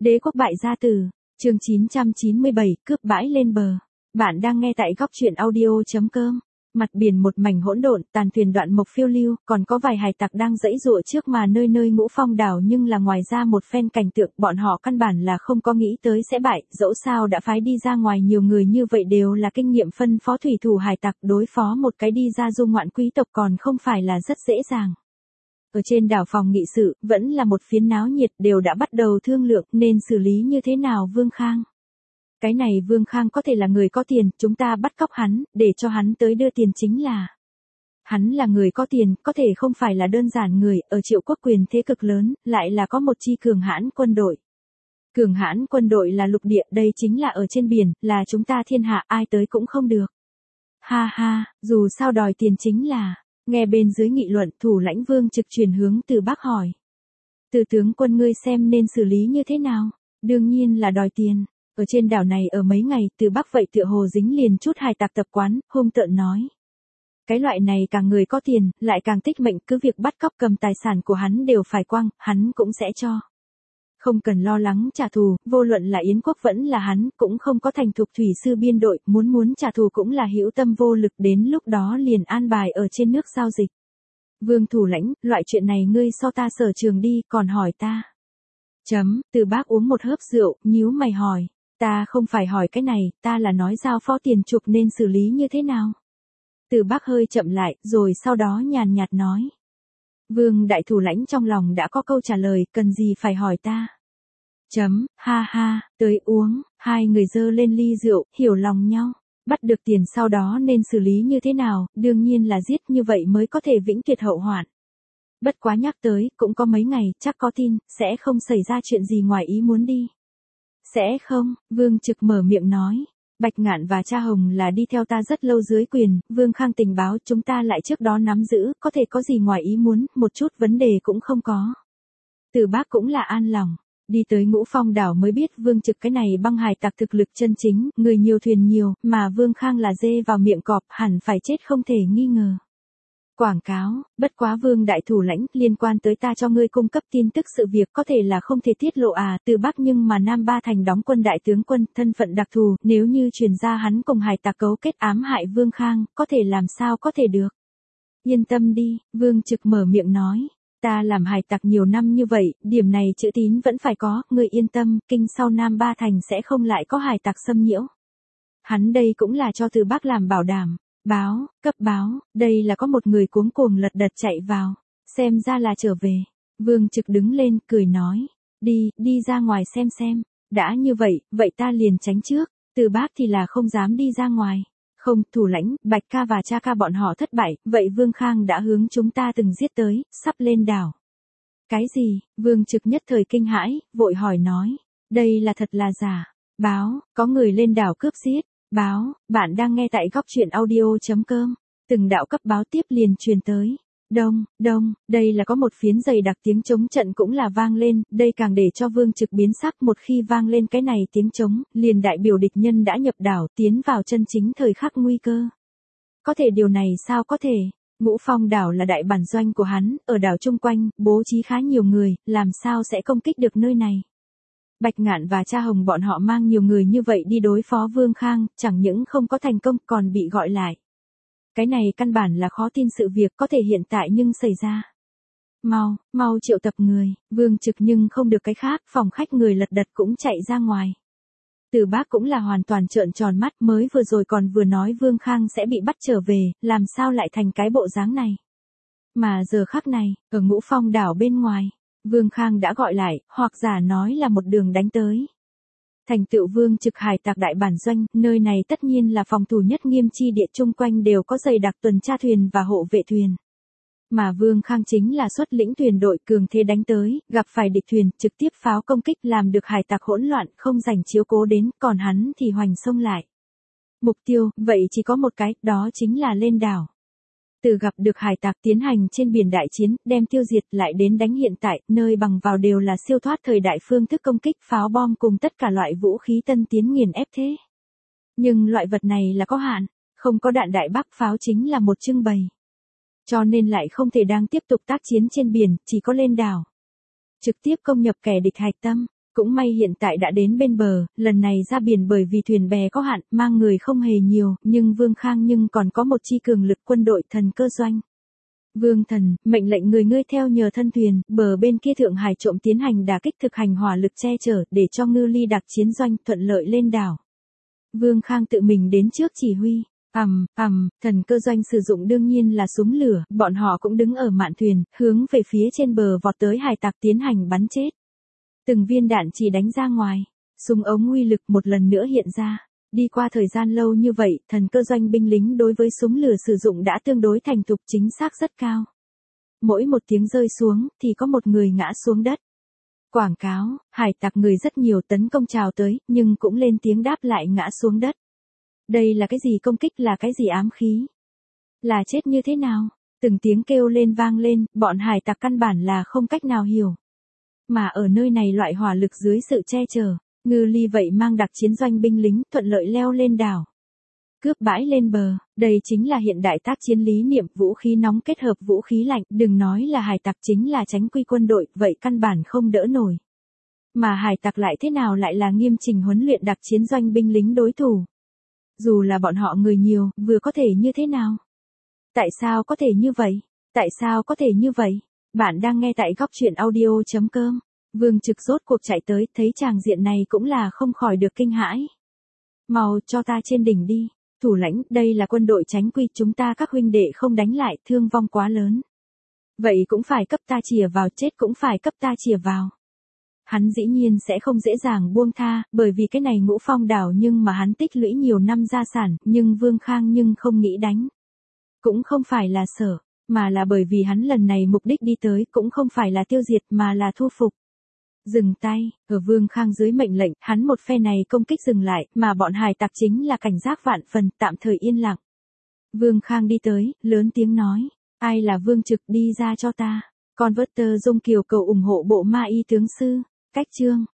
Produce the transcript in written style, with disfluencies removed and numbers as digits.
Đế quốc bại gia tử, chương 997, cướp bãi lên bờ. Bạn đang nghe tại góc truyện audio.com. Mặt biển một mảnh hỗn độn, tàn thuyền đoạn mộc phiêu lưu, còn có vài hải tặc đang giãy giụa trước mà nơi nơi Ngũ Phong đảo, nhưng là ngoài ra một phen cảnh tượng bọn họ căn bản là không có nghĩ tới sẽ bại, dẫu sao đã phái đi ra ngoài nhiều người như vậy đều là kinh nghiệm phân phó thủy thủ hải tặc, đối phó một cái đi ra du ngoạn quý tộc còn không phải là rất dễ dàng. Ở trên đảo phòng nghị sự, vẫn là một phiến náo nhiệt, đều đã bắt đầu thương lượng nên xử lý như thế nào Vương Khang. Cái này Vương Khang có thể là người có tiền, chúng ta bắt cóc hắn, để cho hắn tới đưa tiền chính là. Hắn là người có tiền, có thể không phải là đơn giản người, ở Triệu quốc quyền thế cực lớn, lại là có một chi cường hãn quân đội. Cường hãn quân đội là lục địa, đây chính là ở trên biển, là chúng ta thiên hạ, ai tới cũng không được. Ha ha, dù sao đòi tiền chính là. Nghe bên dưới nghị luận, thủ lãnh Vương Trực chuyển hướng Từ Bắc hỏi. Từ tướng quân ngươi xem nên xử lý như thế nào? Đương nhiên là đòi tiền. Ở trên đảo này ở mấy ngày, Từ Bắc vậy tựa hồ dính liền chút hài tặc tập quán, hung tợn nói. Cái loại này càng người có tiền, lại càng tích mệnh, cứ việc bắt cóc cầm tài sản của hắn đều phải quăng, hắn cũng sẽ cho. Không cần lo lắng trả thù, vô luận là Yến quốc vẫn là hắn, cũng không có thành thục thủy sư biên đội, muốn trả thù cũng là hữu tâm vô lực, đến lúc đó liền an bài ở trên nước giao dịch. Vương thủ lãnh, loại chuyện này ngươi so ta sở trường đi, còn hỏi ta. Từ Bác uống một hớp rượu, nhíu mày hỏi, ta không phải hỏi cái này, ta là nói giao phó tiền chuộc nên xử lý như thế nào. Từ Bác hơi chậm lại, rồi sau đó nhàn nhạt nói. Vương đại thủ lãnh trong lòng đã có câu trả lời, cần gì phải hỏi ta. Ha ha, tới uống, hai người dơ lên ly rượu, hiểu lòng nhau. Bắt được tiền sau đó nên xử lý như thế nào, đương nhiên là giết, như vậy mới có thể vĩnh tuyệt hậu hoạn. Bất quá nhắc tới, cũng có mấy ngày, chắc có tin, sẽ không xảy ra chuyện gì ngoài ý muốn đi. Sẽ không, Vương Trực mở miệng nói. Bạch Ngạn và Cha Hồng là đi theo ta rất lâu dưới quyền, Vương Khang tình báo chúng ta lại trước đó nắm giữ, có thể có gì ngoài ý muốn, một chút vấn đề cũng không có. Từ Bác cũng là an lòng, đi tới Ngũ Phong đảo mới biết Vương Trực cái này băng hải tặc thực lực chân chính, người nhiều thuyền nhiều, mà Vương Khang là dê vào miệng cọp, hẳn phải chết không thể nghi ngờ. Quảng cáo, bất quá Vương đại thủ lãnh, liên quan tới ta cho ngươi cung cấp tin tức sự việc có thể là không thể tiết lộ à, Từ Bắc nhưng mà Nam Ba Thành đóng quân đại tướng quân, thân phận đặc thù, nếu như truyền ra hắn cùng hải tặc cấu kết ám hại Vương Khang, có thể làm sao có thể được. Yên tâm đi, Vương Trực mở miệng nói, ta làm hải tặc nhiều năm như vậy, điểm này chữ tín vẫn phải có, ngươi yên tâm, kinh sau Nam Ba Thành sẽ không lại có hải tặc xâm nhiễu. Hắn đây cũng là cho Từ Bắc làm bảo đảm. Báo, cấp báo, đây là có một người cuống cuồng lật đật chạy vào, xem ra là trở về. Vương Trực đứng lên, cười nói, đi ra ngoài xem, đã như vậy, vậy ta liền tránh trước, Từ Bác thì là không dám đi ra ngoài. Không, thủ lãnh, Bạch ca và Cha ca bọn họ thất bại, vậy Vương Khang đã hướng chúng ta từng giết tới, sắp lên đảo. Cái gì, Vương Trực nhất thời kinh hãi, vội hỏi nói, đây là thật là giả, báo, có người lên đảo cướp giết. Báo, bạn đang nghe tại góc truyện audio.com. Từng đạo cấp báo tiếp liền truyền tới. Đông, đây là có một phiến dày đặc tiếng trống trận cũng là vang lên, đây càng để cho Vương Trực biến sắc, một khi vang lên cái này tiếng trống, liền đại biểu địch nhân đã nhập đảo, tiến vào chân chính thời khắc nguy cơ. Có thể điều này sao có thể? Ngũ Phong đảo là đại bản doanh của hắn, ở đảo chung quanh, bố trí khá nhiều người, làm sao sẽ công kích được nơi này? Bạch Ngạn và Cha Hồng bọn họ mang nhiều người như vậy đi đối phó Vương Khang, chẳng những không có thành công còn bị gọi lại. Cái này căn bản là khó tin sự việc có thể hiện tại nhưng xảy ra. Mau triệu tập người, Vương Trực nhưng không được cái khác, phòng khách người lật đật cũng chạy ra ngoài. Từ Bác cũng là hoàn toàn trợn tròn mắt, mới vừa rồi còn vừa nói Vương Khang sẽ bị bắt trở về, làm sao lại thành cái bộ dáng này. Mà giờ khắc này, ở Ngũ Phong đảo bên ngoài. Vương Khang đã gọi lại, hoặc giả nói là một đường đánh tới. Thành tựu Vương Trực hải tặc đại bản doanh, nơi này tất nhiên là phòng thủ nhất nghiêm chi địa, chung quanh đều có dày đặc tuần tra thuyền và hộ vệ thuyền. Mà Vương Khang chính là xuất lĩnh thuyền đội cường thế đánh tới, gặp phải địch thuyền, trực tiếp pháo công kích làm được hải tặc hỗn loạn, không dành chiếu cố đến, còn hắn thì hoành xông lại. Mục tiêu, vậy chỉ có một cái, đó chính là lên đảo. Từ gặp được hải tặc tiến hành trên biển đại chiến, đem tiêu diệt lại đến đánh hiện tại, nơi bằng vào đều là siêu thoát thời đại phương thức công kích, pháo bom cùng tất cả loại vũ khí tân tiến nghiền ép thế. Nhưng loại vật này là có hạn, không có đạn đại bác pháo chính là một trưng bày. Cho nên lại không thể đang tiếp tục tác chiến trên biển, chỉ có lên đảo. Trực tiếp công nhập kẻ địch hạch tâm. Cũng may hiện tại đã đến bên bờ, lần này ra biển bởi vì thuyền bè có hạn, mang người không hề nhiều, nhưng Vương Khang nhưng còn có một chi cường lực quân đội thần cơ doanh. Vương thần, mệnh lệnh người ngươi theo nhờ thân thuyền, bờ bên kia Thượng Hải trộm tiến hành đả kích thực hành hỏa lực che chở, để cho Ngư Ly đặc chiến doanh thuận lợi lên đảo. Vương Khang tự mình đến trước chỉ huy. Thần cơ doanh sử dụng đương nhiên là súng lửa, bọn họ cũng đứng ở mạn thuyền, hướng về phía trên bờ vọt tới hải tặc tiến hành bắn chết. Từng viên đạn chỉ đánh ra ngoài, súng ống uy lực một lần nữa hiện ra. Đi qua thời gian lâu như vậy, thần cơ doanh binh lính đối với súng lửa sử dụng đã tương đối thành thục, chính xác rất cao. Mỗi một tiếng rơi xuống, thì có một người ngã xuống đất. Quảng cáo, hải tặc người rất nhiều tấn công chào tới, nhưng cũng lên tiếng đáp lại ngã xuống đất. Đây là cái gì công kích, là cái gì ám khí? Là chết như thế nào? Từng tiếng kêu lên vang lên, bọn hải tặc căn bản là không cách nào hiểu. Mà ở nơi này loại hỏa lực dưới sự che chở, Ngư Ly vậy mang đặc chiến doanh binh lính thuận lợi leo lên đảo. Cướp bãi lên bờ, đây chính là hiện đại tác chiến lý niệm, vũ khí nóng kết hợp vũ khí lạnh, đừng nói là hải tặc, chính là tránh quy quân đội, vậy căn bản không đỡ nổi. Mà hải tặc lại thế nào lại là nghiêm chỉnh huấn luyện đặc chiến doanh binh lính đối thủ? Dù là bọn họ người nhiều, vừa có thể như thế nào? Tại sao có thể như vậy? Tại sao có thể như vậy? Bạn đang nghe tại góc truyện audio.com. Vương Trực rốt cuộc chạy tới, thấy tràng diện này cũng là không khỏi được kinh hãi. Mau cho ta trên đỉnh đi. Thủ lãnh, đây là quân đội tránh quy, chúng ta các huynh đệ không đánh lại, thương vong quá lớn. Vậy cũng phải cấp ta chìa vào, chết cũng phải cấp ta chìa vào. Hắn dĩ nhiên sẽ không dễ dàng buông tha, bởi vì cái này Ngũ Phong đảo nhưng mà hắn tích lũy nhiều năm gia sản, nhưng Vương Khang nhưng không nghĩ đánh. Cũng không phải là sợ, mà là bởi vì hắn lần này mục đích đi tới cũng không phải là tiêu diệt mà là thu phục. Dừng tay, ở Vương Khang dưới mệnh lệnh, hắn một phe này công kích dừng lại, mà bọn hải tặc chính là cảnh giác vạn phần, tạm thời yên lặng. Vương Khang đi tới, lớn tiếng nói, ai là Vương Trực, đi ra cho ta. Converter Dung Kiều cầu ủng hộ bộ ma y tướng sư. Cách chương